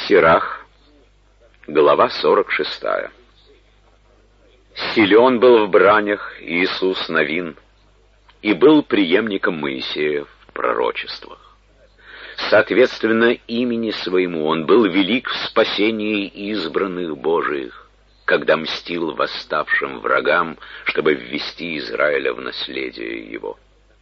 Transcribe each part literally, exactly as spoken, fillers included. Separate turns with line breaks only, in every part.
Сирах, глава сорок шестая. Силен был в бранях Иисус Навин, и был преемником Моисея в пророчествах. Соответственно имени своему он был велик в спасении избранных Божиих, когда мстил восставшим врагам, чтобы ввести Израиля в наследие его.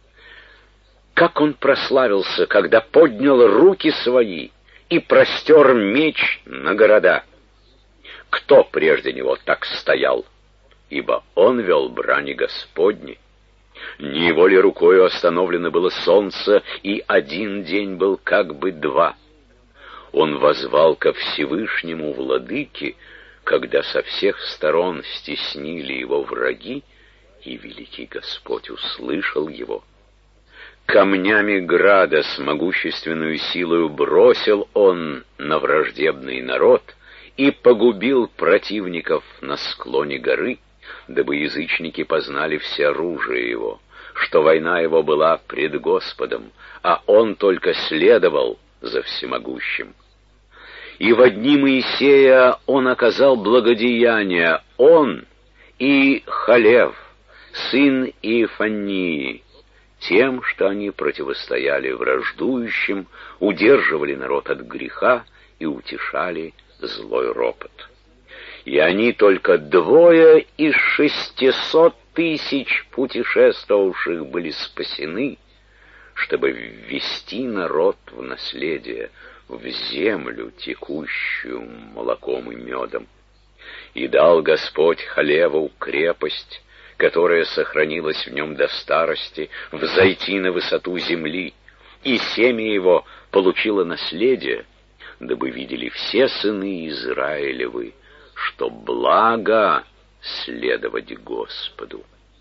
Как он прославился, когда поднял руки свои и простер меч на города! Кто прежде него так стоял? Ибо он вел брани Господни. Не его ли рукою остановлено было солнце, и один день был как бы два? Он воззвал ко Всевышнему Владыке, когда со всех сторон стеснили его враги, и великий Господь услышал его. Камнями града с могущественную силою бросил он на враждебный народ и погубил противников на склоне горы, дабы язычники познали все оружие его, что война его была пред Господом, а он только следовал за всемогущим. И во дни Моисея он оказал благодеяние, он и Халев, сын Иефаннии, тем, что они противостояли враждующим, удерживали народ от греха и утешали злой ропот. И они только двое из шестисот тысяч путешествовавших были спасены, чтобы ввести народ в наследие, в землю, текущую молоком и медом. И дал Господь Халеву крепость, которая сохранилась в нем до старости, взойти на высоту земли, и семя его получило наследие, дабы видели все сыны Израилевы, что благо следовать Господу.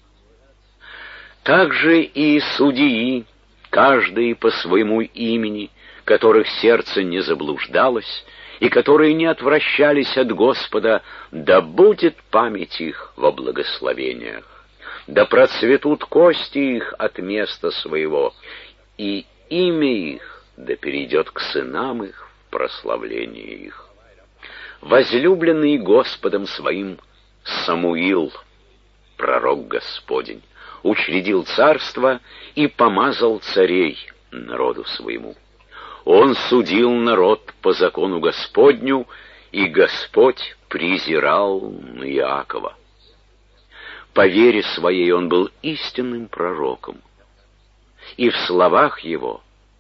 Также и судьи, каждый по своему имени, которых сердце не заблуждалось, и которые не отвращались от Господа, да будет память их во благословениях, да процветут кости их от места своего, и имя их да перейдет к сынам их в прославление их. Возлюбленный Господом своим Самуил, пророк Господень, учредил царство и помазал царей народу своему. Он судил народ по закону Господню, и Господь презирал на Иакова. По вере своей он был истинным пророком, и в словах его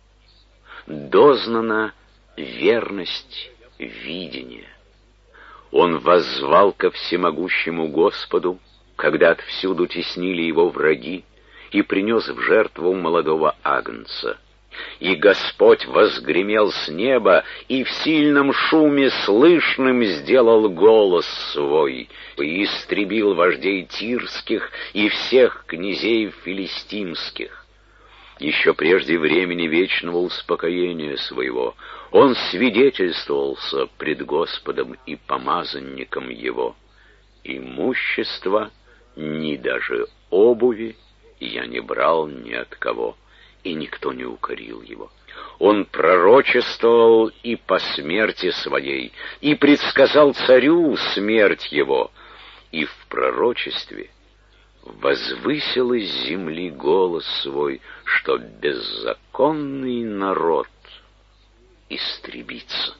дознана верность видения. Он воззвал ко всемогущему Господу, когда отвсюду теснили его враги, и принес в жертву молодого агнца. И Господь возгремел с неба, и в сильном шуме слышным сделал голос свой, и истребил вождей тирских и всех князей филистимских. Еще прежде времени вечного успокоения своего он свидетельствовался пред Господом и помазанником его. Имущество, ни даже обуви я не брал ни от кого, и никто не укорил его. Он пророчествовал и по смерти своей, и предсказал царю смерть его, и в пророчестве возвысил из земли голос свой, что беззаконный народ истребится.